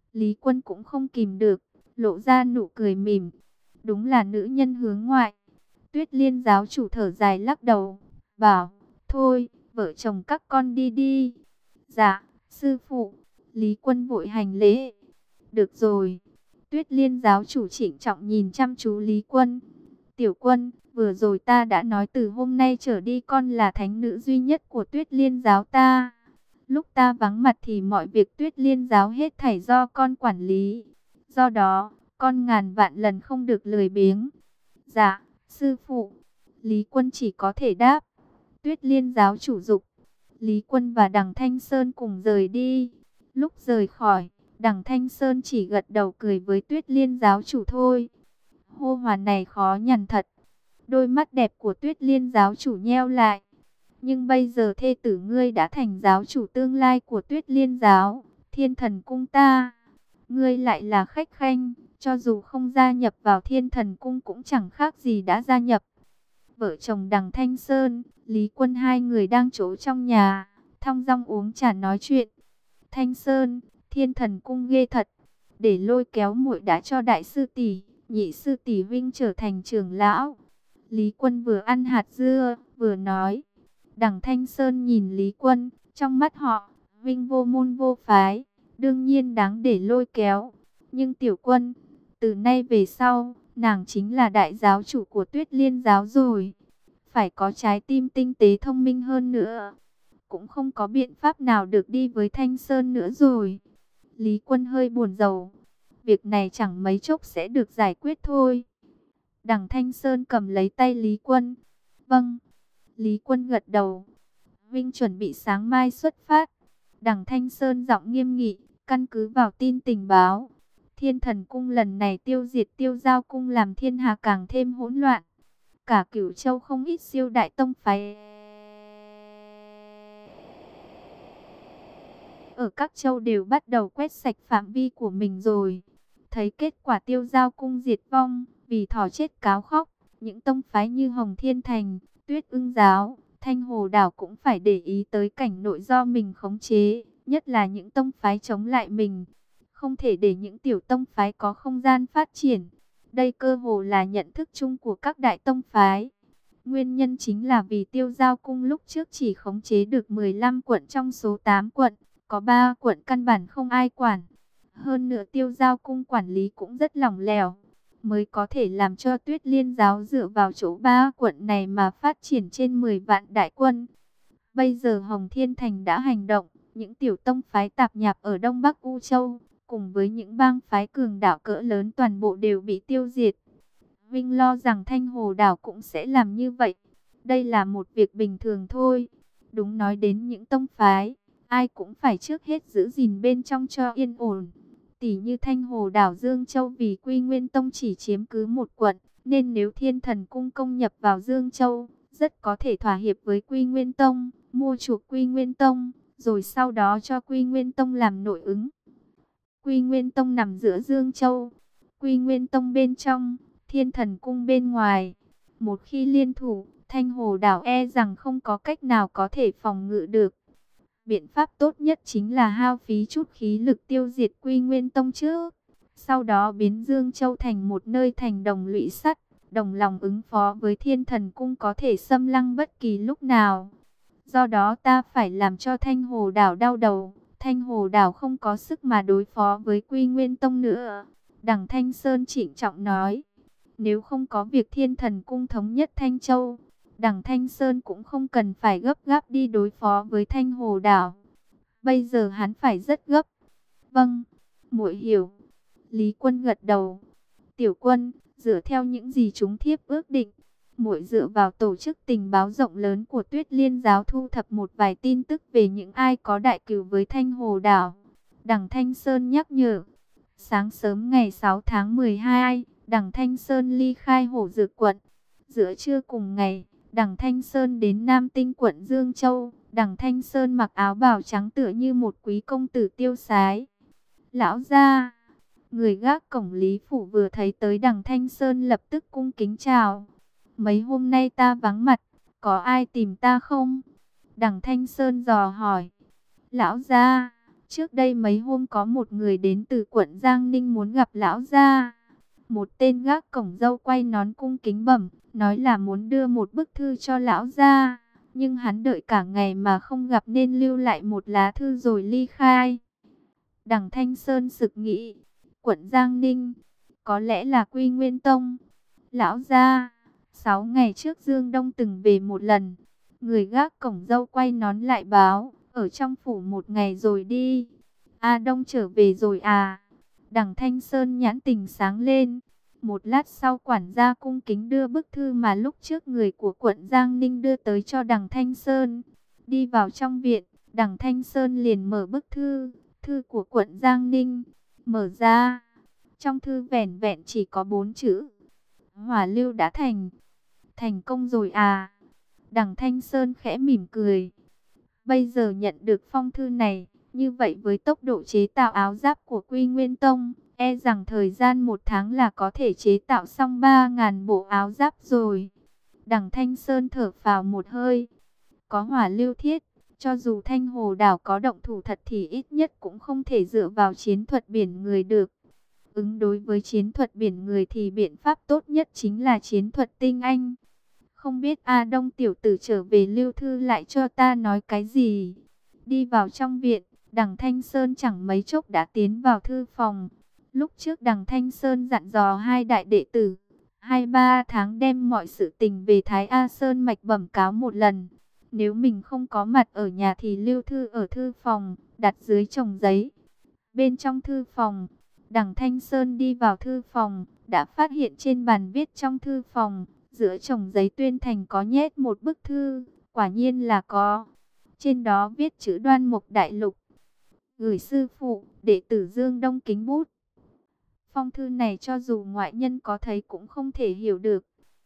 Lý Quân cũng không kìm được, lộ ra nụ cười mỉm. Đúng là nữ nhân hướng ngoại. Tuyết Liên giáo chủ thở dài lắc đầu, bảo, thôi, vợ chồng các con đi đi. Dạ, sư phụ. Lý Quân vội hành lễ. Được rồi. Tuyết Liên giáo chủ trịnh trọng nhìn chăm chú Lý Quân. Tiểu Quân, vừa rồi ta đã nói từ hôm nay trở đi con là thánh nữ duy nhất của Tuyết Liên giáo ta. Lúc ta vắng mặt thì mọi việc Tuyết Liên giáo hết thảy do con quản lý. Do đó, con ngàn vạn lần không được lười biếng. Dạ, sư phụ. Lý Quân chỉ có thể đáp. Tuyết Liên giáo chủ dục. Lý Quân và Đằng Thanh Sơn cùng rời đi. Lúc rời khỏi, Đằng Thanh Sơn chỉ gật đầu cười với Tuyết Liên giáo chủ thôi. Hô hoàn này khó nhằn thật. Đôi mắt đẹp của Tuyết Liên giáo chủ nheo lại. Nhưng bây giờ thê tử ngươi đã thành giáo chủ tương lai của Tuyết Liên giáo, Thiên Thần cung ta. Ngươi lại là khách khanh, cho dù không gia nhập vào Thiên Thần cung cũng chẳng khác gì đã gia nhập. Vợ chồng Đằng Thanh Sơn, Lý Quân hai người đang trốn trong nhà, thong dong uống trà nói chuyện. Thanh Sơn, Thiên Thần cung ghê thật, để lôi kéo muội đã cho đại sư tỷ, nhị sư tỷ Vinh trở thành trưởng lão. Lý Quân vừa ăn hạt dưa, vừa nói. Đằng Thanh Sơn nhìn Lý Quân, trong mắt họ, Vinh vô môn vô phái, đương nhiên đáng để lôi kéo. Nhưng Tiểu Quân, từ nay về sau, nàng chính là đại giáo chủ của Tuyết Liên giáo rồi. Phải có trái tim tinh tế thông minh hơn nữa. Cũng không có biện pháp nào được đi với Thanh Sơn nữa rồi. Lý Quân hơi buồn rầu. Việc này chẳng mấy chốc sẽ được giải quyết thôi. Đằng Thanh Sơn cầm lấy tay Lý Quân. Vâng. Lý Quân gật đầu. Vinh chuẩn bị sáng mai xuất phát. Đằng Thanh Sơn giọng nghiêm nghị, căn cứ vào tin tình báo. Thiên Thần cung lần này tiêu diệt Tiêu Giao cung làm thiên hà càng thêm hỗn loạn. Cả Cửu Châu không ít siêu đại tông phái ở các châu đều bắt đầu quét sạch phạm vi của mình rồi. Thấy kết quả Tiêu Giao cung diệt vong, vì thỏ chết cáo khóc, những tông phái như Hồng Thiên Thành, Tuyết Ưng giáo, Thanh Hồ đảo cũng phải để ý tới cảnh nội do mình khống chế, nhất là những tông phái chống lại mình. Không thể để những tiểu tông phái có không gian phát triển. Đây cơ hồ là nhận thức chung của các đại tông phái. Nguyên nhân chính là vì Tiêu Giao cung lúc trước chỉ khống chế được 15 quận trong số 8 quận, có 3 quận căn bản không ai quản. Hơn nữa Tiêu Giao cung quản lý cũng rất lỏng lẻo, mới có thể làm cho Tuyết Liên giáo dựa vào chỗ 3 quận này mà phát triển trên 10 vạn đại quân. Bây giờ Hồng Thiên Thành đã hành động, những tiểu tông phái tạp nhạp ở Đông Bắc U Châu, cùng với những bang phái cường đảo cỡ lớn toàn bộ đều bị tiêu diệt. Vinh lo rằng Thanh Hồ đảo cũng sẽ làm như vậy. Đây là một việc bình thường thôi. Đúng nói đến những tông phái, ai cũng phải trước hết giữ gìn bên trong cho yên ổn. Tỷ như Thanh Hồ đảo Dương Châu vì Quy Nguyên Tông chỉ chiếm cứ một quận, nên nếu Thiên Thần cung công nhập vào Dương Châu, rất có thể thỏa hiệp với Quy Nguyên Tông, mua chuộc Quy Nguyên Tông, rồi sau đó cho Quy Nguyên Tông làm nội ứng. Quy Nguyên Tông nằm giữa Dương Châu, Quy Nguyên Tông bên trong, Thiên Thần cung bên ngoài. Một khi liên thủ, Thanh Hồ đảo e rằng không có cách nào có thể phòng ngự được. Biện pháp tốt nhất chính là hao phí chút khí lực tiêu diệt Quy Nguyên Tông trước. Sau đó biến Dương Châu thành một nơi thành đồng lũy sắt, đồng lòng ứng phó với Thiên Thần cung có thể xâm lăng bất kỳ lúc nào. Do đó ta phải làm cho Thanh Hồ đảo đau đầu. Thanh Hồ đảo không có sức mà đối phó với Quy Nguyên Tông nữa. Đằng Thanh Sơn trịnh trọng nói. Nếu không có việc Thiên Thần cung thống nhất Thanh Châu, Đằng Thanh Sơn cũng không cần phải gấp gáp đi đối phó với Thanh Hồ đảo. Bây giờ hắn phải rất gấp. Vâng, muội hiểu. Lý Quân gật đầu. Tiểu Quân, dựa theo những gì chúng thiếp ước định, muội dựa vào tổ chức tình báo rộng lớn của Tuyết Liên giáo thu thập một vài tin tức về những ai có đại cừu với Thanh Hồ đảo. Đằng Thanh Sơn nhắc nhở. Sáng sớm ngày 6 tháng 12, Đằng Thanh Sơn ly khai Hổ Dược quận. Giữa trưa cùng ngày, Đằng Thanh Sơn đến Nam Tinh quận Dương Châu. Đằng Thanh Sơn mặc áo bào trắng tựa như một quý công tử tiêu sái. Lão gia, người gác cổng Lý phủ vừa thấy tới Đằng Thanh Sơn lập tức cung kính chào. Mấy hôm nay ta vắng mặt, có ai tìm ta không? Đằng Thanh Sơn dò hỏi. Lão gia, Trước đây mấy hôm có một người đến từ quận Giang Ninh muốn gặp lão gia. Một tên gác cổng dâu quay nón cung kính bẩm, nói là muốn đưa một bức thư cho lão gia. Nhưng hắn đợi cả ngày mà không gặp nên lưu lại một lá thư rồi ly khai. Đằng Thanh Sơn sực nghĩ, quận Giang Ninh, có lẽ là Quy Nguyên Tông. Lão gia, 6 ngày trước Dương Đông từng về một lần. Người gác cổng dâu quay nón lại báo, ở trong phủ một ngày rồi đi. A Đông trở về rồi à? Đằng Thanh Sơn nhãn tình sáng lên. Một lát sau quản gia cung kính đưa bức thư mà lúc trước người của quận Giang Ninh đưa tới cho đằng Thanh Sơn. Đi vào trong viện, đằng Thanh Sơn liền mở bức thư, thư của quận Giang Ninh. Mở ra, trong thư vẻn vẹn chỉ có 4 chữ. Hỏa lưu đã thành công rồi à? Đằng Thanh Sơn khẽ mỉm cười. Bây giờ nhận được phong thư này, như vậy với tốc độ chế tạo áo giáp của Quy Nguyên Tông, e rằng thời gian 1 tháng là có thể chế tạo xong 3.000 bộ áo giáp rồi. Đằng Thanh Sơn thở phào một hơi. Có hỏa lưu thiết, cho dù Thanh Hồ Đảo có động thủ thật thì ít nhất cũng không thể dựa vào chiến thuật biển người được. Ứng đối với chiến thuật biển người thì biện pháp tốt nhất chính là chiến thuật tinh anh. Không biết A Đông tiểu tử trở về lưu thư lại cho ta nói cái gì. Đi vào trong viện, đằng Thanh Sơn chẳng mấy chốc đã tiến vào thư phòng. Lúc trước đằng Thanh Sơn dặn dò hai đại đệ tử, 2-3 tháng đem mọi sự tình về Thái A Sơn mạch bẩm cáo một lần. Nếu mình không có mặt ở nhà thì lưu thư ở thư phòng, đặt dưới chồng giấy. Bên trong thư phòng, đằng Thanh Sơn đi vào thư phòng, đã phát hiện trên bàn viết trong thư phòng, giữa chồng giấy tuyên thành có nhét một bức thư, quả nhiên là có. Trên đó viết chữ Đoan Mục Đại Lục. Gửi sư phụ, đệ tử Dương Đông kính bút. Phong thư này cho dù ngoại nhân có thấy cũng không thể hiểu được.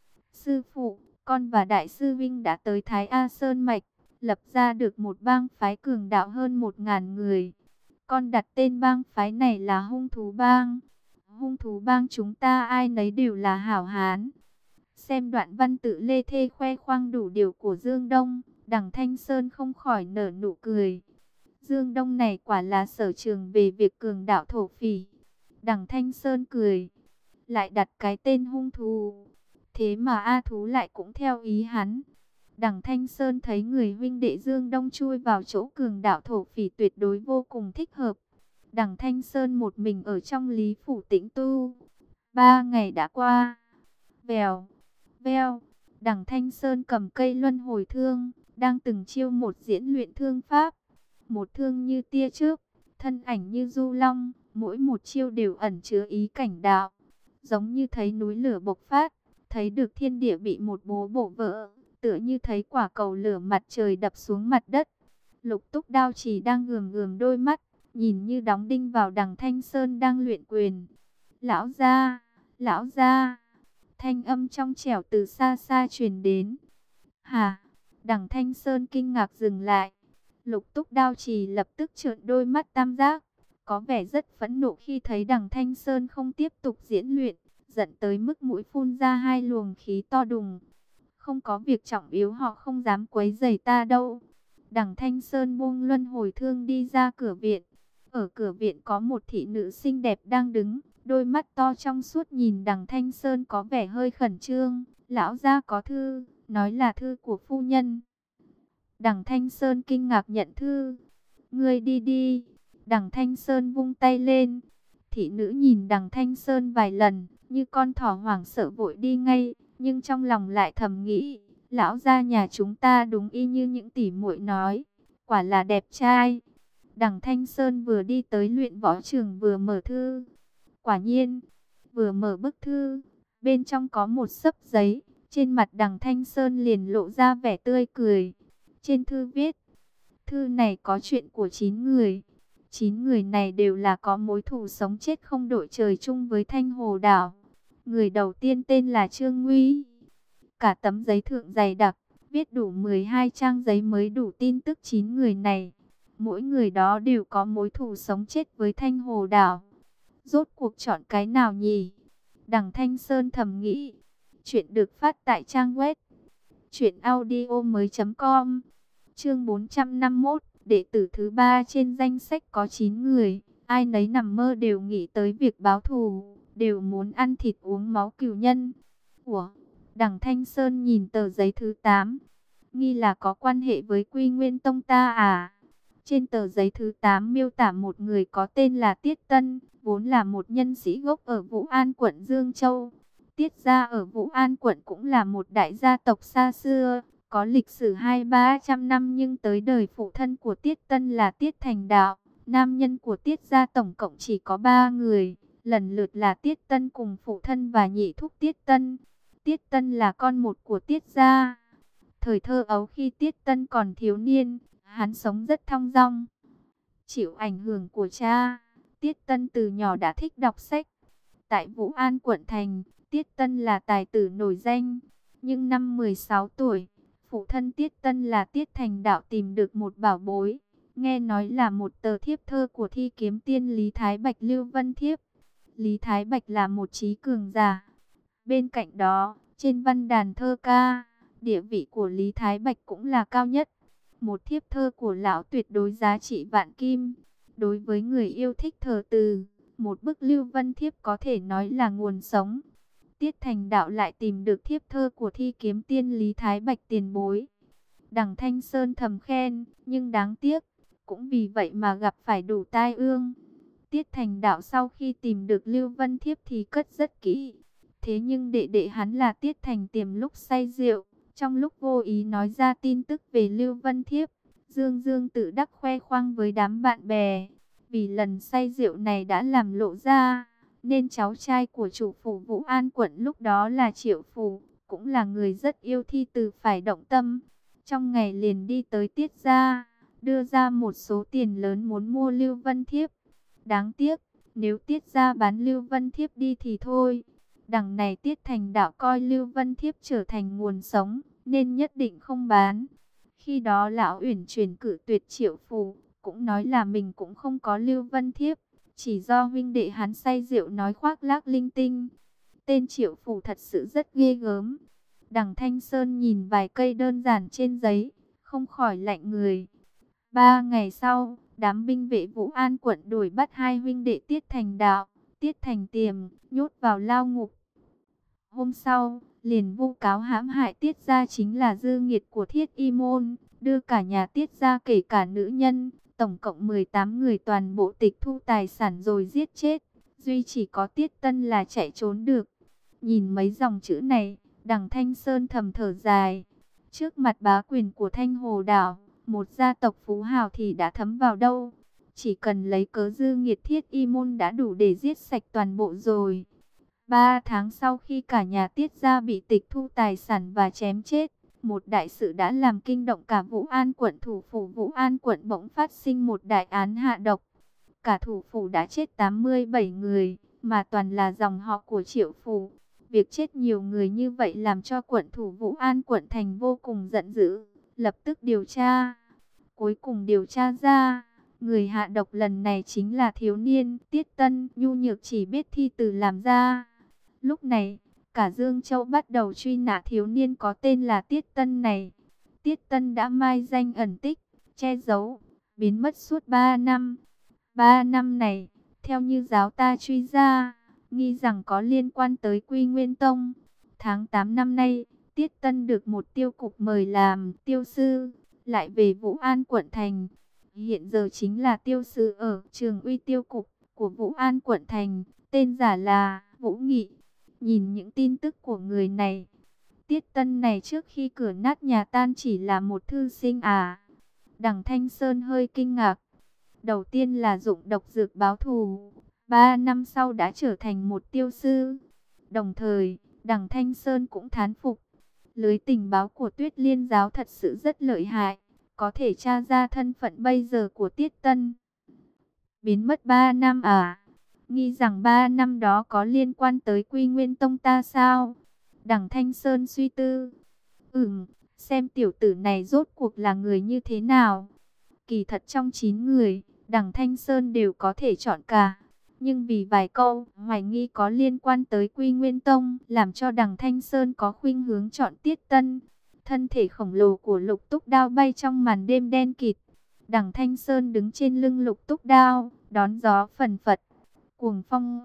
Sư phụ, con và Đại sư Vinh đã tới Thái A Sơn Mạch, lập ra được một bang phái cường đạo hơn 1.000 người. Con đặt tên bang phái này là Hung Thú Bang. Hung Thú Bang chúng ta ai nấy đều là hảo hán. Xem đoạn văn tự lê thê khoe khoang đủ điều của Dương Đông, đằng Thanh Sơn không khỏi nở nụ cười. Dương Đông này quả là sở trường về việc cường đạo thổ phỉ. Đằng Thanh Sơn cười, lại đặt cái tên hung thú. Thế mà A Thú lại cũng theo ý hắn. Đằng Thanh Sơn thấy người huynh đệ Dương Đông chui vào chỗ cường đạo thổ phỉ tuyệt đối vô cùng thích hợp. Đằng Thanh Sơn một mình ở trong Lý Phủ tĩnh tu. 3 ngày đã qua. Vèo, veo, đằng Thanh Sơn cầm cây luân hồi thương, đang từng chiêu một diễn luyện thương pháp. Một thương như tia chớp, thân ảnh như du long, mỗi một chiêu đều ẩn chứa ý cảnh đạo. Giống như thấy núi lửa bộc phát, thấy được thiên địa bị một bố bổ vỡ, tựa như thấy quả cầu lửa mặt trời đập xuống mặt đất. Lục Túc Đao Chỉ đang gườm gườm đôi mắt, nhìn như đóng đinh vào đằng Thanh Sơn đang luyện quyền. Lão gia, lão gia. Thanh âm trong trẻo từ xa xa truyền đến. Hả? Đằng Thanh Sơn kinh ngạc dừng lại. Lục Túc Đao Chỉ lập tức trợn đôi mắt tam giác, có vẻ rất phẫn nộ khi thấy đằng Thanh Sơn không tiếp tục diễn luyện, giận tới mức mũi phun ra 2 luồng khí to đùng. Không có việc trọng yếu họ không dám quấy rầy ta đâu. Đằng Thanh Sơn buông luân hồi thương đi ra cửa viện. Ở cửa viện có một thị nữ xinh đẹp đang đứng, đôi mắt to trong suốt nhìn đằng Thanh Sơn có vẻ hơi khẩn trương. Lão gia có thư, nói là thư của phu nhân. Đằng Thanh Sơn kinh ngạc nhận thư. Ngươi đi đi. Đằng Thanh Sơn vung tay lên. Thị nữ nhìn đằng Thanh Sơn vài lần, như con thỏ hoảng sợ vội đi ngay, nhưng trong lòng lại thầm nghĩ, lão gia nhà chúng ta đúng y như những tỷ muội nói, quả là đẹp trai. Đằng Thanh Sơn vừa đi tới luyện võ trường vừa mở thư. Quả nhiên, vừa mở bức thư, bên trong có một xấp giấy, trên mặt đằng Thanh Sơn liền lộ ra vẻ tươi cười. Trên thư viết, thư này có chuyện của 9 người. 9 người này đều là có mối thù sống chết không đội trời chung với Thanh Hồ Đảo. Người đầu tiên tên là Trương Nguy. Cả tấm giấy thượng dày đặc, viết đủ 12 trang giấy mới đủ tin tức 9 người này. Mỗi người đó đều có mối thù sống chết với Thanh Hồ Đảo. Rốt cuộc chọn cái nào nhỉ? Đằng Thanh Sơn thầm nghĩ. Chuyện được phát tại trang web truyệnaudiomoi.com. Chương 451, Đệ tử thứ ba trên danh sách có 9 người, ai nấy nằm mơ đều nghĩ tới việc báo thù, đều muốn ăn thịt uống máu cừu nhân. Ủa, Đằng Thanh Sơn nhìn tờ giấy thứ 8, nghi là có quan hệ với Quy Nguyên Tông ta à? Trên tờ giấy thứ 8 miêu tả một người có tên là Tiết Tân, vốn là một nhân sĩ gốc ở Vũ An quận Dương Châu. Tiết gia ở Vũ An quận cũng là một đại gia tộc xa xưa, có lịch sử 200-300 năm, nhưng tới đời phụ thân của Tiết Tân là Tiết Thành Đạo. Nam nhân của Tiết gia tổng cộng chỉ có 3 người, lần lượt là Tiết Tân cùng phụ thân và nhị thúc Tiết Tân. Tiết Tân là con một của Tiết gia. Thời thơ ấu khi Tiết Tân còn thiếu niên, hắn sống rất thong dong. Chịu ảnh hưởng của cha, Tiết Tân từ nhỏ đã thích đọc sách. Tại Vũ An quận thành, Tiết Tân là tài tử nổi danh. Nhưng năm 16 tuổi, phụ thân Tiết Tân là Tiết Thành Đạo tìm được một bảo bối. Nghe nói là một tờ thiếp thơ của thi kiếm tiên Lý Thái Bạch Lưu Vân Thiếp. Lý Thái Bạch là một trí cường giả. Bên cạnh đó, trên văn đàn thơ ca, địa vị của Lý Thái Bạch cũng là cao nhất. Một thiếp thơ của lão tuyệt đối giá trị vạn kim. Đối với người yêu thích thơ từ, một bức Lưu Vân Thiếp có thể nói là nguồn sống. Tiết Thành Đạo lại tìm được thiếp thơ của thi kiếm tiên Lý Thái Bạch tiền bối. Đằng Thanh Sơn thầm khen, nhưng đáng tiếc, cũng vì vậy mà gặp phải đủ tai ương. Tiết Thành Đạo sau khi tìm được Lưu Vân Thiếp thì cất rất kỹ. Thế nhưng đệ đệ hắn là Tiết Thành Tiềm lúc say rượu, trong lúc vô ý nói ra tin tức về Lưu Vân Thiếp, dương dương tự đắc khoe khoang với đám bạn bè. Vì lần say rượu này đã làm lộ ra, nên cháu trai của chủ phủ Vũ An quận lúc đó là Triệu Phủ, cũng là người rất yêu thi từ phải động tâm. Trong ngày liền đi tới Tiết gia, đưa ra một số tiền lớn muốn mua Lưu Vân Thiếp. Đáng tiếc, nếu Tiết gia bán Lưu Vân Thiếp đi thì thôi. Đằng này Tiết Thành Đạo coi Lưu Vân Thiếp trở thành nguồn sống, nên nhất định không bán. Khi đó lão Uyển Chuyển cử tuyệt Triệu Phủ, cũng nói là mình cũng không có Lưu Vân Thiếp, chỉ do huynh đệ hắn say rượu nói khoác lác linh tinh. Tên Triệu Phủ thật sự rất ghê gớm. Đằng Thanh Sơn nhìn vài cây đơn giản trên giấy, không khỏi lạnh người. 3 ngày sau, đám binh vệ Vũ An quận đuổi bắt hai huynh đệ Tiết Thành Đạo, Tiết Thành Tiềm, nhốt vào lao ngục. Hôm sau, liền vu cáo hãm hại Tiết gia chính là dư nghiệt của Thiết Y môn, đưa cả nhà Tiết gia kể cả nữ nhân, tổng cộng 18 người toàn bộ tịch thu tài sản rồi giết chết. Duy chỉ có Tiết Tân là chạy trốn được. Nhìn mấy dòng chữ này, Đằng Thanh Sơn thầm thở dài. Trước mặt bá quyền của Thanh Hồ Đảo, một gia tộc phú hào thì đã thấm vào đâu. Chỉ cần lấy cớ dư nghiệt Thiết Y môn đã đủ để giết sạch toàn bộ rồi. 3 tháng sau khi cả nhà Tiết gia bị tịch thu tài sản và chém chết, một đại sự đã làm kinh động cả Vũ An quận. Thủ phủ Vũ An quận bỗng phát sinh một đại án hạ độc. Cả thủ phủ đã chết 87 người, mà toàn là dòng họ của Triệu Phủ. Việc chết nhiều người như vậy làm cho quận thủ Vũ An quận thành vô cùng giận dữ, lập tức điều tra. Cuối cùng điều tra ra, người hạ độc lần này chính là thiếu niên Tiết Tân, nhu nhược chỉ biết thi từ làm ra. Lúc này, cả Dương Châu bắt đầu truy nã thiếu niên có tên là Tiết Tân này. Tiết Tân đã mai danh ẩn tích, che giấu, biến mất suốt 3 năm. 3 năm này, theo như giáo ta truy ra, nghi rằng có liên quan tới Quy Nguyên Tông. Tháng 8 năm nay, Tiết Tân được một tiêu cục mời làm tiêu sư, lại về Vũ An quận thành. Hiện giờ chính là tiêu sư ở Trường Uy tiêu cục của Vũ An quận thành, tên giả là Vũ Nghị. Nhìn những tin tức của người này, Tiết Tân này trước khi cửa nát nhà tan chỉ là một thư sinh à? Đằng Thanh Sơn hơi kinh ngạc. Đầu tiên là dụng độc dược báo thù, 3 năm sau đã trở thành một tiêu sư. Đồng thời, đằng Thanh Sơn cũng thán phục. Lưới tình báo của Tuyết Liên giáo thật sự rất lợi hại, có thể tra ra thân phận bây giờ của Tiết Tân. Biến mất 3 năm à? Nghi rằng 3 năm đó có liên quan tới Quy Nguyên Tông ta sao? Đằng Thanh Sơn suy tư. Xem tiểu tử này rốt cuộc là người như thế nào. Kỳ thật trong 9 người, đằng Thanh Sơn đều có thể chọn cả. Nhưng vì vài câu hoài nghi có liên quan tới Quy Nguyên Tông, làm cho đằng Thanh Sơn có khuynh hướng chọn Tiết Tân. Thân thể khổng lồ của Lục Túc Đao bay trong màn đêm đen kịt. Đằng Thanh Sơn đứng trên lưng Lục Túc Đao, đón gió phần phật, cuồng phong.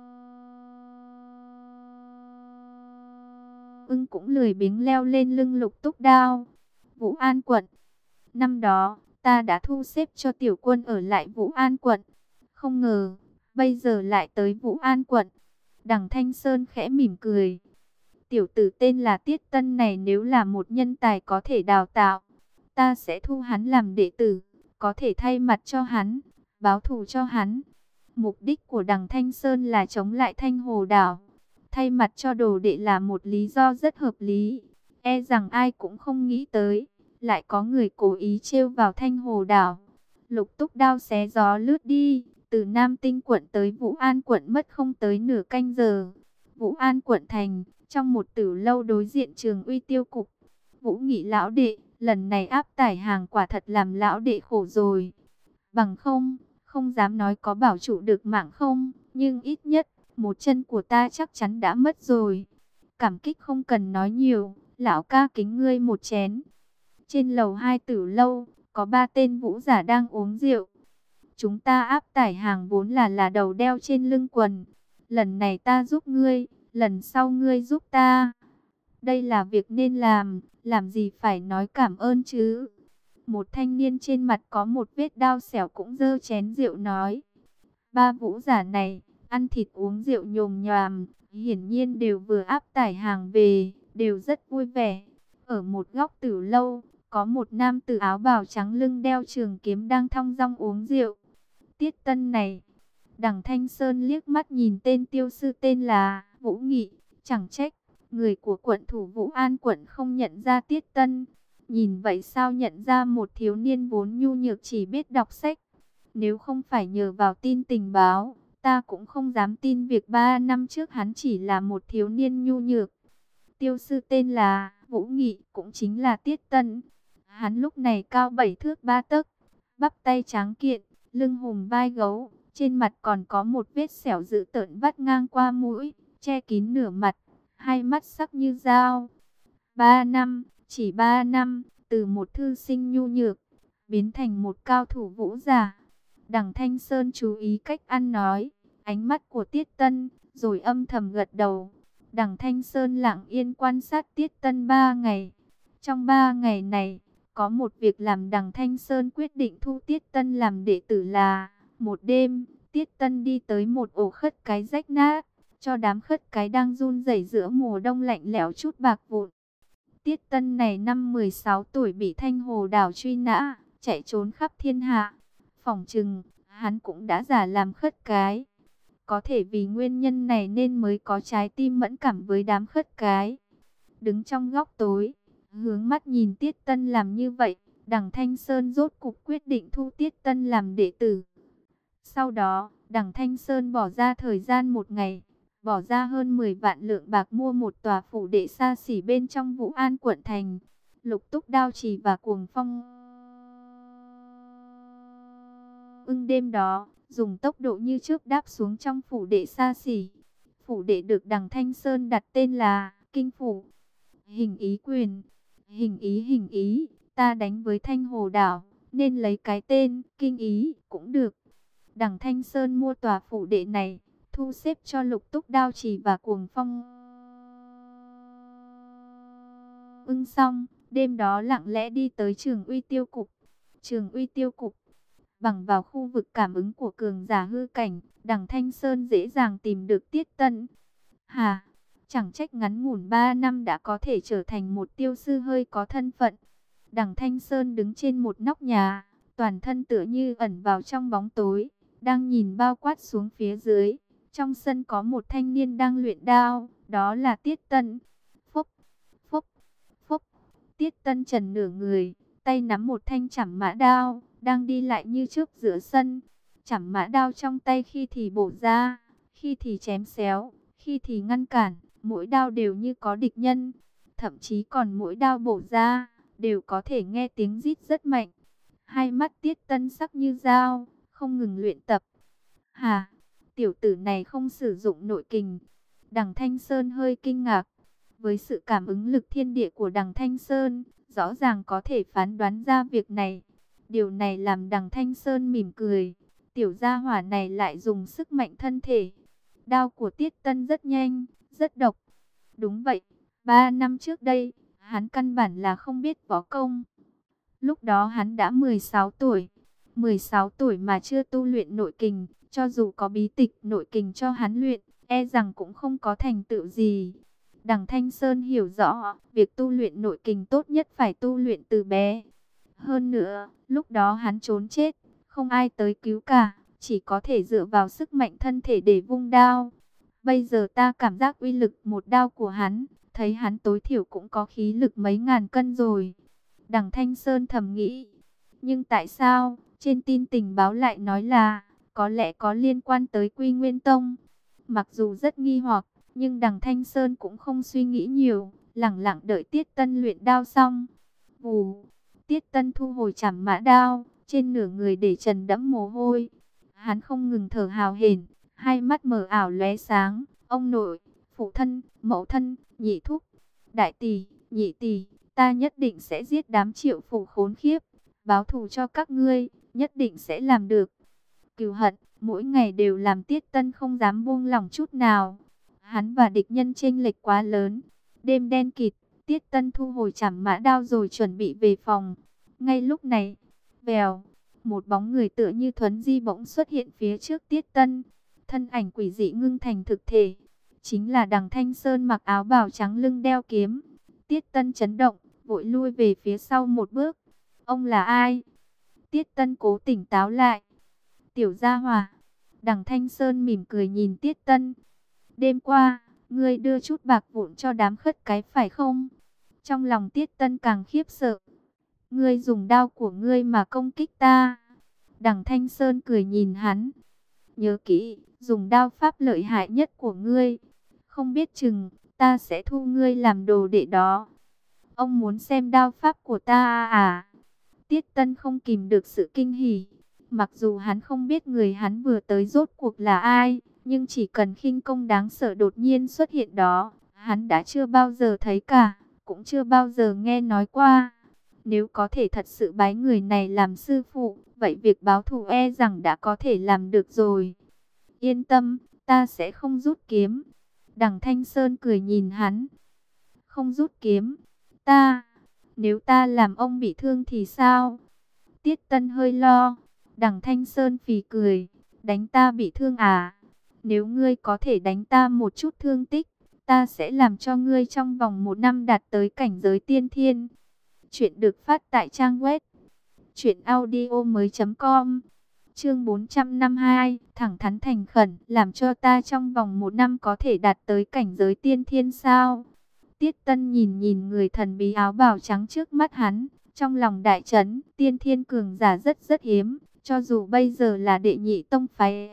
Ưng cũng lười biếng leo lên lưng Lục Túc Đao. Vũ An quận, năm đó ta đã thu xếp cho tiểu quân ở lại Vũ An quận, không ngờ bây giờ lại tới Vũ An quận. Đằng Thanh Sơn khẽ mỉm cười. Tiểu tử tên là Tiết Tân này nếu là một nhân tài có thể đào tạo, ta sẽ thu hắn làm đệ tử, có thể thay mặt cho hắn, báo thù cho hắn. Mục đích của đằng Thanh Sơn là chống lại Thanh Hồ Đảo. Thay mặt cho đồ đệ là một lý do rất hợp lý. E rằng ai cũng không nghĩ tới, lại có người cố ý trêu vào Thanh Hồ Đảo. Lục Túc Đao xé gió lướt đi, từ Nam Tinh quận tới Vũ An quận mất không tới nửa canh giờ. Vũ An quận thành, trong một tử lâu đối diện Trường Uy tiêu cục. Vũ Nghị lão đệ, lần này áp tải hàng quả thật làm lão đệ khổ rồi. Bằng không dám nói có bảo trụ được mạng không, nhưng ít nhất, một chân của ta chắc chắn đã mất rồi. Cảm kích không cần nói nhiều, lão ca kính ngươi một chén. Trên lầu 2 tử lâu, có 3 tên vũ giả đang uống rượu. Chúng ta áp tải hàng vốn là đầu đeo trên lưng quần. Lần này ta giúp ngươi, lần sau ngươi giúp ta. Đây là việc nên làm gì phải nói cảm ơn chứ. Một thanh niên trên mặt có một vết đao xẻo cũng giơ chén rượu nói. Ba vũ giả này, ăn thịt uống rượu nhồm nhoàm, hiển nhiên đều vừa áp tải hàng về, đều rất vui vẻ. Ở một góc tử lâu, có một nam tử áo bào trắng lưng đeo trường kiếm đang thong dong uống rượu. Tiết Tân này, đằng Thanh Sơn liếc mắt nhìn tên tiêu sư tên là Vũ Nghị, chẳng trách người của quận thủ Vũ An quận không nhận ra Tiết Tân. Nhìn vậy sao nhận ra một thiếu niên vốn nhu nhược chỉ biết đọc sách. Nếu không phải nhờ vào tin tình báo, ta cũng không dám tin việc 3 năm trước hắn chỉ là một thiếu niên nhu nhược. Tiêu sư tên là Vũ Nghị, cũng chính là Tiết Tân. Hắn lúc này cao 7 thước 3 tấc, bắp tay tráng kiện, lưng hùm vai gấu, trên mặt còn có một vết sẹo dữ tợn vắt ngang qua mũi, che kín nửa mặt, hai mắt sắc như dao. 3 năm, chỉ 3 năm, từ một thư sinh nhu nhược, biến thành một cao thủ vũ giả. Đằng Thanh Sơn chú ý cách ăn nói, ánh mắt của Tiết Tân, rồi âm thầm gật đầu. Đằng Thanh Sơn lặng yên quan sát Tiết Tân 3 ngày. Trong 3 ngày này, có một việc làm đằng Thanh Sơn quyết định thu Tiết Tân làm đệ tử là, một đêm, Tiết Tân đi tới một ổ khất cái rách nát, cho đám khất cái đang run rẩy giữa mùa đông lạnh lẽo chút bạc vụn. Tiết Tân này năm 16 tuổi bị Thanh Hồ Đảo truy nã, chạy trốn khắp thiên hạ. Phỏng chừng, hắn cũng đã giả làm khất cái. Có thể vì nguyên nhân này nên mới có trái tim mẫn cảm với đám khất cái. Đứng trong góc tối, hướng mắt nhìn Tiết Tân làm như vậy, đằng Thanh Sơn rốt cục quyết định thu Tiết Tân làm đệ tử. Sau đó, đằng Thanh Sơn bỏ ra thời gian một ngày, bỏ ra hơn 10 vạn lượng bạc mua một tòa phủ đệ xa xỉ bên trong Vũ An quận thành. Lục Túc Đao Trì và Cuồng Phong Ưng đêm đó, dùng tốc độ như trước đáp xuống trong phủ đệ xa xỉ. Phủ đệ được đằng Thanh Sơn đặt tên là Kinh Phủ. Hình ý quyền, hình ý, ta đánh với Thanh Hồ Đảo, nên lấy cái tên Kinh Ý cũng được. Đằng Thanh Sơn mua tòa phủ đệ này, thu xếp cho Lục Túc Đao Trì và Cuồng Phong Ưng xong, đêm đó lặng lẽ đi tới Trường Uy tiêu cục. Trường Uy tiêu cục, bằng vào khu vực cảm ứng của cường giả hư cảnh, đằng Thanh Sơn dễ dàng tìm được Tiết Tân. Hà, chẳng trách ngắn ngủn 3 năm đã có thể trở thành một tiêu sư hơi có thân phận. Đằng Thanh Sơn đứng trên một nóc nhà, toàn thân tựa như ẩn vào trong bóng tối, đang nhìn bao quát xuống phía dưới. Trong sân có một thanh niên đang luyện đao, đó là Tiết Tân. Phúc, phúc, phúc, Tiết Tân trần nửa người, tay nắm một thanh chảm mã đao, đang đi lại như trước giữa sân. Chảm mã đao trong tay khi thì bổ ra, khi thì chém xéo, khi thì ngăn cản, mỗi đao đều như có địch nhân. Thậm chí còn mỗi đao bổ ra, đều có thể nghe tiếng rít rất mạnh. Hai mắt Tiết Tân sắc như dao, không ngừng luyện tập. Hà, tiểu tử này không sử dụng nội kình. Đằng Thanh Sơn hơi kinh ngạc. Với sự cảm ứng lực thiên địa của đằng Thanh Sơn, rõ ràng có thể phán đoán ra việc này. Điều này làm Đằng Thanh Sơn mỉm cười. Tiểu gia hỏa này lại dùng sức mạnh thân thể. Đao của Tiết Tân rất nhanh, rất độc. Đúng vậy, 3 năm trước đây, hắn căn bản là không biết võ công. Lúc đó hắn đã 16 tuổi. 16 tuổi mà chưa tu luyện nội kình, cho dù có bí tịch nội kình cho hắn luyện, e rằng cũng không có thành tựu gì. Đằng Thanh Sơn hiểu rõ, việc tu luyện nội kình tốt nhất phải tu luyện từ bé. Hơn nữa, lúc đó hắn trốn chết, không ai tới cứu cả, chỉ có thể dựa vào sức mạnh thân thể để vung đao. Bây giờ ta cảm giác uy lực một đao của hắn, thấy hắn tối thiểu cũng có khí lực mấy ngàn cân rồi. Đằng Thanh Sơn thầm nghĩ, nhưng tại sao trên tin tình báo lại nói là có lẽ có liên quan tới Quy Nguyên Tông? Mặc dù rất nghi hoặc, nhưng Đằng Thanh Sơn cũng không suy nghĩ nhiều, lẳng lặng đợi Tiết Tân luyện đao xong. Vù, Tiết Tân thu hồi trảm mã đao, trên nửa người để trần đẫm mồ hôi. Hắn không ngừng thở hào hển, hai mắt mờ ảo lóe sáng. Ông nội, phụ thân, mẫu thân, nhị thúc, đại tỷ, nhị tỷ, ta nhất định sẽ giết đám Triệu Phủ khốn khiếp, báo thù cho các ngươi, nhất định sẽ làm được. Cừu hận, mỗi ngày đều làm Tiết Tân không dám buông lỏng chút nào. Hắn và địch nhân chênh lệch quá lớn. Đêm đen kịt, Tiết Tân thu hồi trảm mã đao rồi chuẩn bị về phòng. Ngay lúc này, vèo, một bóng người tựa như thuấn di bỗng xuất hiện phía trước Tiết Tân. Thân ảnh quỷ dị ngưng thành thực thể. Chính là Đằng Thanh Sơn mặc áo bào trắng lưng đeo kiếm. Tiết Tân chấn động, vội lui về phía sau một bước. Ông là ai? Tiết Tân cố tỉnh táo lại. Tiểu gia hỏa. Đằng Thanh Sơn mỉm cười nhìn Tiết Tân. Đêm qua, ngươi đưa chút bạc vụn cho đám khất cái phải không? Trong lòng Tiết Tân càng khiếp sợ. Ngươi dùng đao của ngươi mà công kích ta. Đằng Thanh Sơn cười nhìn hắn. Nhớ kỹ, dùng đao pháp lợi hại nhất của ngươi. Không biết chừng, ta sẽ thu ngươi làm đồ đệ đó. Ông muốn xem đao pháp của ta à? Tiết Tân không kìm được sự kinh hỉ. Mặc dù hắn không biết người hắn vừa tới rốt cuộc là ai, nhưng chỉ cần khinh công đáng sợ đột nhiên xuất hiện đó, hắn đã chưa bao giờ thấy cả, cũng chưa bao giờ nghe nói qua. Nếu có thể thật sự bái người này làm sư phụ, vậy việc báo thù e rằng đã có thể làm được rồi. Yên tâm, ta sẽ không rút kiếm. Đằng Thanh Sơn cười nhìn hắn. Không rút kiếm. Nếu ta làm ông bị thương thì sao? Tiết Tân hơi lo. Đằng Thanh Sơn phì cười. Đánh ta bị thương à? Nếu ngươi có thể đánh ta một chút thương tích, ta sẽ làm cho ngươi trong vòng 1 năm đạt tới cảnh giới tiên thiên. Chuyện được phát tại trang web truyệnaudiomoi.com. Chương 452, thẳng thắn thành khẩn, làm cho ta trong vòng 1 năm có thể đạt tới cảnh giới tiên thiên sao? Tiết Tân nhìn nhìn người thần bí áo bào trắng trước mắt hắn, trong lòng đại chấn, tiên thiên cường giả rất hiếm, cho dù bây giờ là đệ nhị tông phái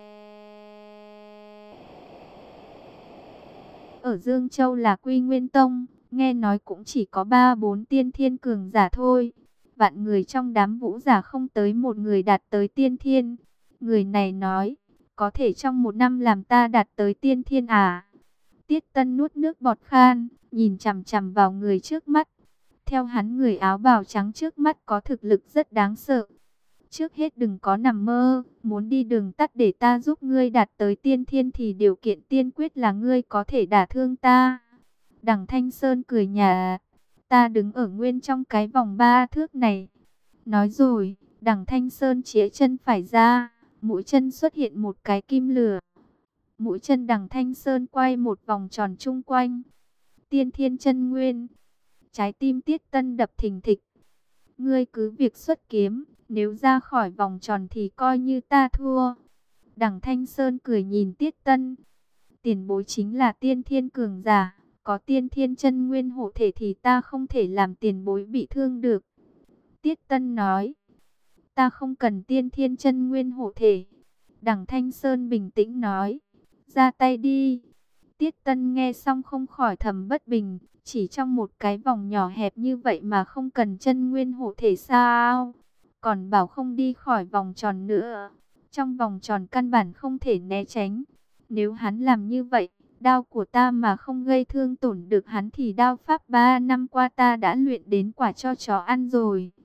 ở Dương Châu là Quy Nguyên Tông, nghe nói cũng chỉ có 3-4 tiên thiên cường giả thôi. Vạn người trong đám vũ giả không tới một người đạt tới tiên thiên. Người này nói, có thể trong 1 năm làm ta đạt tới tiên thiên à? Tiết Tân nuốt nước bọt khan, nhìn chằm chằm vào người trước mắt. Theo hắn, người áo bào trắng trước mắt có thực lực rất đáng sợ. Trước hết đừng có nằm mơ, muốn đi đường tắt để ta giúp ngươi đạt tới tiên thiên thì điều kiện tiên quyết là ngươi có thể đả thương ta. Đằng Thanh Sơn cười nhạt, ta đứng ở nguyên trong cái vòng 3 thước này. Nói rồi, Đằng Thanh Sơn chĩa chân phải ra, mũi chân xuất hiện một cái kim lửa. Mũi chân Đằng Thanh Sơn quay một vòng tròn chung quanh. Tiên thiên chân nguyên. Trái tim Tiết Tân đập thình thịch. Ngươi cứ việc xuất kiếm, nếu ra khỏi vòng tròn thì coi như ta thua. Đằng Thanh Sơn cười nhìn Tiết Tân. Tiền bối chính là tiên thiên cường giả, có tiên thiên chân nguyên hộ thể thì ta không thể làm tiền bối bị thương được. Tiết Tân nói, ta không cần tiên thiên chân nguyên hộ thể. Đằng Thanh Sơn bình tĩnh nói, ra tay đi. Tiết Tân nghe xong không khỏi thầm bất bình, chỉ trong một cái vòng nhỏ hẹp như vậy mà không cần chân nguyên hộ thể sao? Còn bảo không đi khỏi vòng tròn nữa. Trong vòng tròn căn bản không thể né tránh. Nếu hắn làm như vậy, đao của ta mà không gây thương tổn được hắn thì đao pháp 3 năm qua ta đã luyện đến quả cho chó ăn rồi.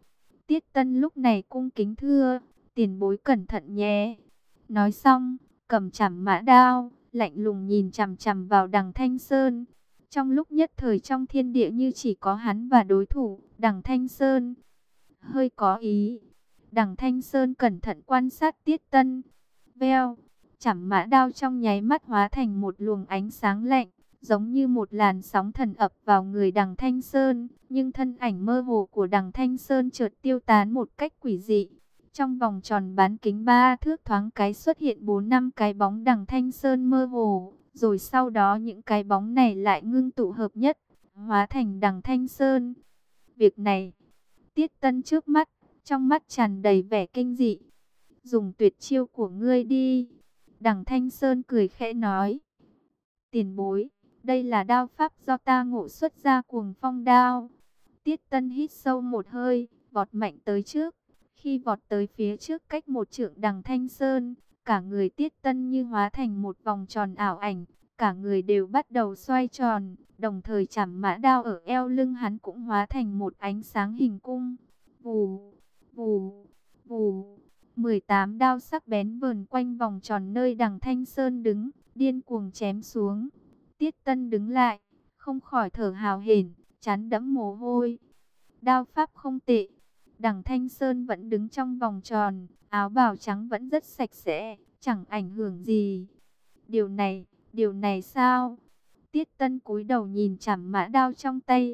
Tiết Tân lúc này cung kính thưa, tiền bối cẩn thận nhé. Nói xong, cầm chảm mã đao, lạnh lùng nhìn chằm chằm vào Đằng Thanh Sơn. Trong lúc nhất thời trong thiên địa như chỉ có hắn và đối thủ, Đằng Thanh Sơn. Hơi có ý. Đằng Thanh Sơn cẩn thận quan sát Tiết Tân. Veo, chảm mã đao trong nháy mắt hóa thành một luồng ánh sáng lạnh, giống như một làn sóng thần ập vào người Đằng Thanh Sơn. Nhưng thân ảnh mơ hồ của Đằng Thanh Sơn chợt tiêu tán một cách quỷ dị. Trong vòng tròn bán kính 3 thước thoáng cái xuất hiện 4-5 cái bóng Đằng Thanh Sơn mơ hồ. Rồi sau đó những cái bóng này lại ngưng tụ hợp nhất, hóa thành Đằng Thanh Sơn. Việc này, Tiết Tân trước mắt, trong mắt tràn đầy vẻ kinh dị. Dùng tuyệt chiêu của ngươi đi. Đằng Thanh Sơn cười khẽ nói. Tiền bối, đây là đao pháp do ta ngộ xuất ra Cuồng Phong đao. Tiết Tân hít sâu một hơi, vọt mạnh tới trước. Khi vọt tới phía trước cách một trượng Đằng Thanh Sơn, cả người Tiết Tân như hóa thành một vòng tròn ảo ảnh. Cả người đều bắt đầu xoay tròn, đồng thời chảm mã đao ở eo lưng hắn cũng hóa thành một ánh sáng hình cung. Vù, vù, vù, 18 đao sắc bén vờn quanh vòng tròn nơi Đằng Thanh Sơn đứng, điên cuồng chém xuống. Tiết Tân đứng lại, không khỏi thở hào hển, trán đẫm mồ hôi. Đao pháp không tệ. Đằng Thanh Sơn vẫn đứng trong vòng tròn, áo bào trắng vẫn rất sạch sẽ, chẳng ảnh hưởng gì. Điều này sao? Tiết Tân cúi đầu nhìn chảm mã đao trong tay.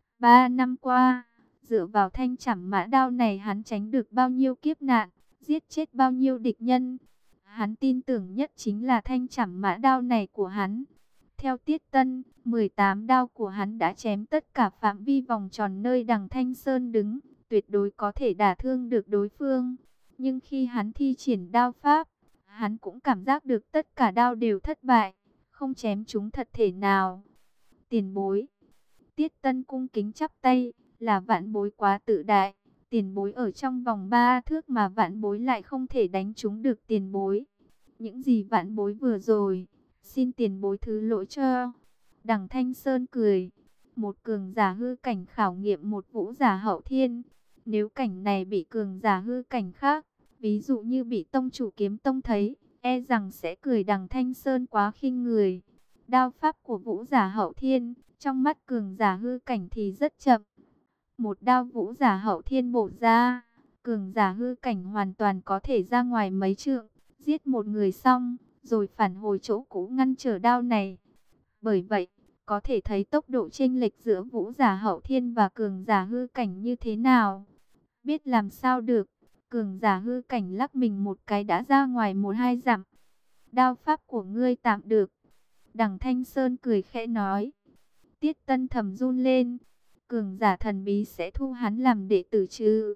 3 năm qua, dựa vào thanh chảm mã đao này hắn tránh được bao nhiêu kiếp nạn, giết chết bao nhiêu địch nhân. Hắn tin tưởng nhất chính là thanh chảm mã đao này của hắn. Theo Tiết Tân, 18 đao của hắn đã chém tất cả phạm vi vòng tròn nơi Đằng Thanh Sơn đứng, tuyệt đối có thể đả thương được đối phương. Nhưng khi hắn thi triển đao pháp, hắn cũng cảm giác được tất cả đao đều thất bại, không chém chúng thật thể nào. Tiền bối. Tiết Tân cung kính chắp tay, là vạn bối quá tự đại. Tiền bối ở trong vòng 3 thước mà vạn bối lại không thể đánh trúng được tiền bối. Những gì vạn bối vừa rồi, xin tiền bối thứ lỗi cho. Đằng Thanh Sơn cười. Một cường giả hư cảnh khảo nghiệm một vũ giả hậu thiên. Nếu cảnh này bị cường giả hư cảnh khác, ví dụ như bị tông chủ Kiếm Tông thấy, e rằng sẽ cười Đằng Thanh Sơn quá khinh người. Đao pháp của vũ giả hậu thiên, trong mắt cường giả hư cảnh thì rất chậm. Một đao vũ giả hậu thiên bổ ra, cường giả hư cảnh hoàn toàn có thể ra ngoài mấy trượng, giết một người xong, rồi phản hồi chỗ cũ ngăn trở đao này. Bởi vậy, có thể thấy tốc độ chênh lệch giữa vũ giả hậu thiên và cường giả hư cảnh như thế nào. Biết làm sao được, cường giả hư cảnh lắc mình một cái đã ra ngoài 1-2 dặm. Đao pháp của ngươi tạm được. Đằng Thanh Sơn cười khẽ nói. Tiết Tân thầm run lên. Cường giả thần bí sẽ thu hắn làm đệ tử chứ?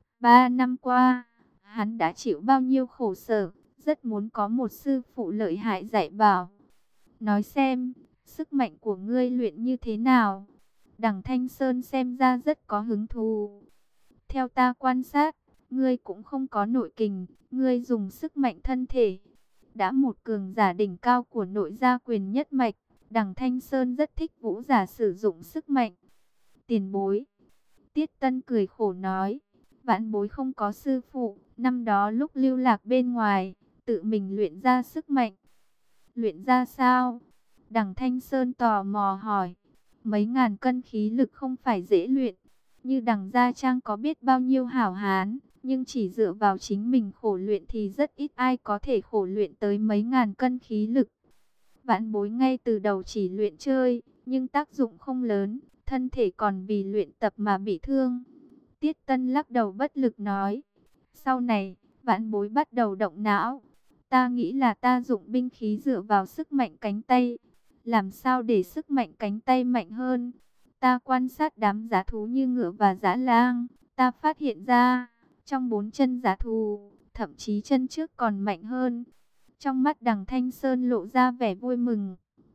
3 năm qua, hắn đã chịu bao nhiêu khổ sở, rất muốn có một sư phụ lợi hại dạy bảo. Nói xem, sức mạnh của ngươi luyện như thế nào? Đằng Thanh Sơn xem ra rất có hứng thú. Theo ta quan sát, ngươi cũng không có nội kình, ngươi dùng sức mạnh thân thể. Đã một cường giả đỉnh cao của nội gia quyền nhất mạch, Đằng Thanh Sơn rất thích vũ giả sử dụng sức mạnh. Tiền bối. Tiết Tân cười khổ nói, vãn bối không có sư phụ, năm đó lúc lưu lạc bên ngoài, tự mình luyện ra sức mạnh. Luyện ra sao? Đằng Thanh Sơn tò mò hỏi. Mấy ngàn cân khí lực không phải dễ luyện. Như Đằng Gia Trang có biết bao nhiêu hảo hán, nhưng chỉ dựa vào chính mình khổ luyện thì rất ít ai có thể khổ luyện tới mấy ngàn cân khí lực. Vãn bối ngay từ đầu chỉ luyện chơi, nhưng tác dụng không lớn, thân thể còn vì luyện tập mà bị thương. Tiết Tân lắc đầu bất lực nói. Sau này, vãn bối bắt đầu động não. Ta nghĩ là ta dụng binh khí dựa vào sức mạnh cánh tay. Làm sao để sức mạnh cánh tay mạnh hơn? Ta quan sát đám dã thú như ngựa và dã lang. Ta phát hiện ra, trong 4 chân dã thú, thậm chí chân trước còn mạnh hơn. Trong mắt Đằng Thanh Sơn lộ ra vẻ vui mừng.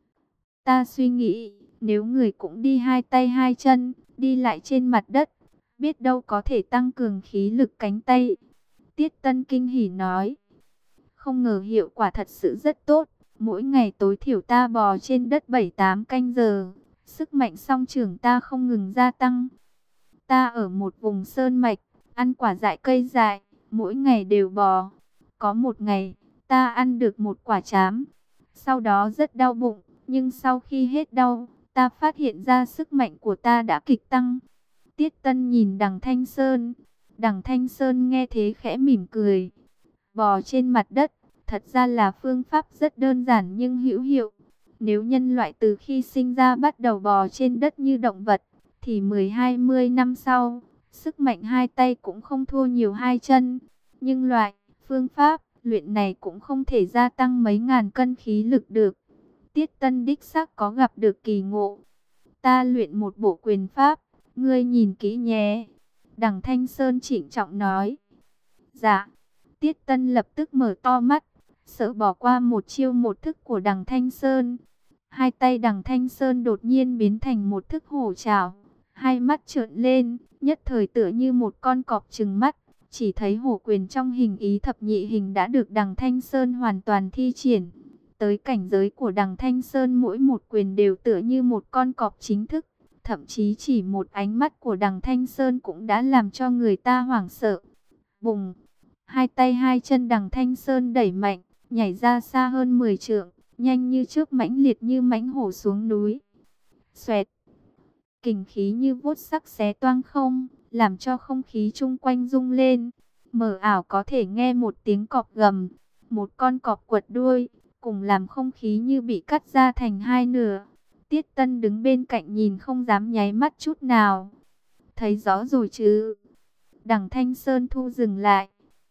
Ta suy nghĩ, nếu người cũng đi 2 tay 2 chân, đi lại trên mặt đất, biết đâu có thể tăng cường khí lực cánh tay. Tiết Tân kinh hỉ nói. Không ngờ hiệu quả thật sự rất tốt. Mỗi ngày tối thiểu ta bò trên đất 7-8 canh giờ. Sức mạnh song trưởng ta không ngừng gia tăng. Ta ở một vùng sơn mạch, ăn quả dại cây dại, mỗi ngày đều bò. Có một ngày, ta ăn được một quả trám, sau đó rất đau bụng, nhưng sau khi hết đau, ta phát hiện ra sức mạnh của ta đã kịch tăng. Tiết Tân nhìn Đằng Thanh Sơn, Đằng Thanh Sơn nghe thế khẽ mỉm cười. Bò trên mặt đất, thật ra là phương pháp rất đơn giản nhưng hữu hiệu. Nếu nhân loại từ khi sinh ra bắt đầu bò trên đất như động vật, thì 10-20 năm sau, sức mạnh hai tay cũng không thua nhiều hai chân. Nhưng loại phương pháp luyện này cũng không thể gia tăng mấy ngàn cân khí lực được. Tiết Tân đích xác có gặp được kỳ ngộ. Ta luyện một bộ quyền pháp, ngươi nhìn kỹ nhé. Đằng Thanh Sơn trịnh trọng nói. Dạ. Tiết Tân lập tức mở to mắt, sợ bỏ qua một chiêu một thức của Đằng Thanh Sơn. Hai tay Đằng Thanh Sơn đột nhiên biến thành một thức hổ trảo, hai mắt trợn lên, nhất thời tựa như một con cọp trừng mắt. Chỉ thấy hổ quyền trong hình ý thập nhị hình đã được Đằng Thanh Sơn hoàn toàn thi triển. Tới cảnh giới của Đằng Thanh Sơn, mỗi một quyền đều tựa như một con cọp chính thức. Thậm chí chỉ một ánh mắt của Đằng Thanh Sơn cũng đã làm cho người ta hoảng sợ. Bùng! Hai tay hai chân Đằng Thanh Sơn đẩy mạnh, nhảy ra xa hơn 10 trượng, nhanh như chớp, mãnh liệt như mãnh hổ xuống núi. Xoẹt! Kình khí như vuốt sắc xé toang không, làm cho không khí chung quanh rung lên. Mờ ảo có thể nghe một tiếng cọp gầm, một con cọp quật đuôi, cùng làm không khí như bị cắt ra thành hai nửa. Tiết Tân đứng bên cạnh nhìn không dám nháy mắt chút nào. Thấy rõ rồi chứ? Đằng Thanh Sơn thu dừng lại.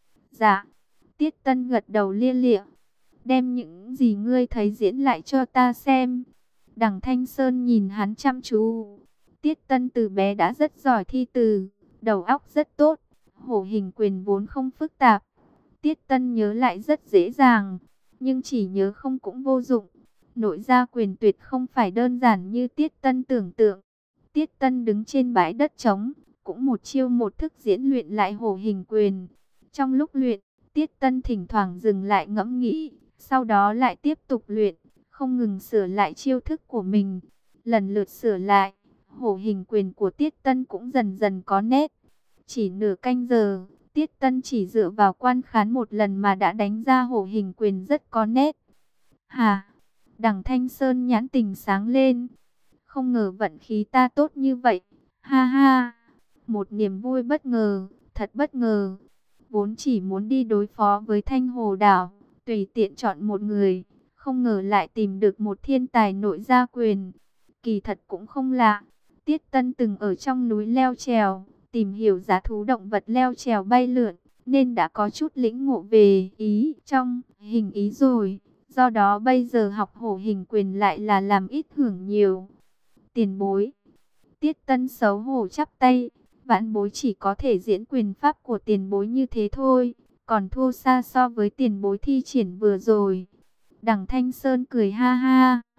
Dạ. Tiết Tân gật đầu lia lịa. Đem những gì ngươi thấy diễn lại cho ta xem. Đằng Thanh Sơn nhìn hắn chăm chú. Tiết Tân từ bé đã rất giỏi thi từ, đầu óc rất tốt. Hổ hình quyền vốn không phức tạp, Tiết Tân nhớ lại rất dễ dàng, nhưng chỉ nhớ không cũng vô dụng. Nội gia quyền tuyệt không phải đơn giản như Tiết Tân tưởng tượng. Tiết Tân đứng trên bãi đất trống, cũng một chiêu một thức diễn luyện lại hổ hình quyền. Trong lúc luyện, Tiết Tân thỉnh thoảng dừng lại ngẫm nghĩ, sau đó lại tiếp tục luyện, không ngừng sửa lại chiêu thức của mình. Lần lượt sửa lại, hổ hình quyền của Tiết Tân cũng dần dần có nét. Chỉ nửa canh giờ, Tiết Tân chỉ dựa vào quan khán một lần mà đã đánh ra hổ hình quyền rất có nét. Hà! Đằng Thanh Sơn nhãn tình sáng lên. Không ngờ vận khí ta tốt như vậy. Ha ha! Một niềm vui bất ngờ, thật bất ngờ. Vốn chỉ muốn đi đối phó với Thanh Hồ Đảo, tùy tiện chọn một người. Không ngờ lại tìm được một thiên tài nội gia quyền. Kỳ thật cũng không lạ. Tiết Tân từng ở trong núi leo trèo, tìm hiểu giá thú động vật leo trèo bay lượn, nên đã có chút lĩnh ngộ về ý trong hình ý rồi. Do đó bây giờ học hổ hình quyền lại là làm ít hưởng nhiều. Tiền bối! Tiết Tân xấu hổ chắp tay. Vãn bối chỉ có thể diễn quyền pháp của tiền bối như thế thôi, còn thua xa so với tiền bối thi triển vừa rồi. Đằng Thanh Sơn cười ha ha.